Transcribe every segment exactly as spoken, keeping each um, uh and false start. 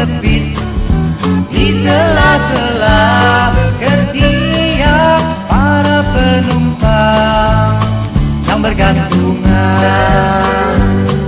terjepit di sela-sela ketiak para penumpang yang bergantungan.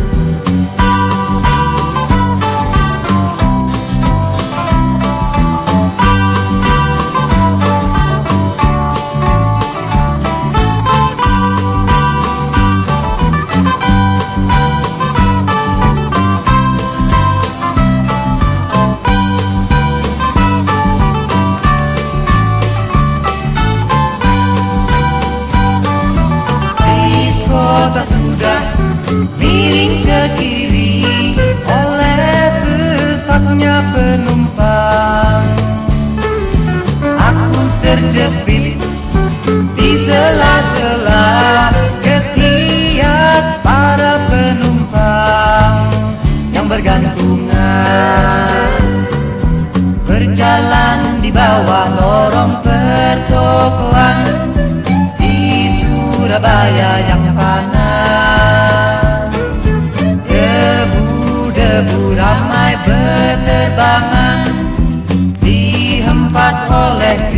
Sudah miring ke kiri oleh sesaknya penumpang. Aku terjepit di sela-sela ketiak para penumpang yang bergantungan. Berjalan di bawah lorong pertokoan di Surabaya yang panas, debu-debu ramai berterbangan, dihempas oleh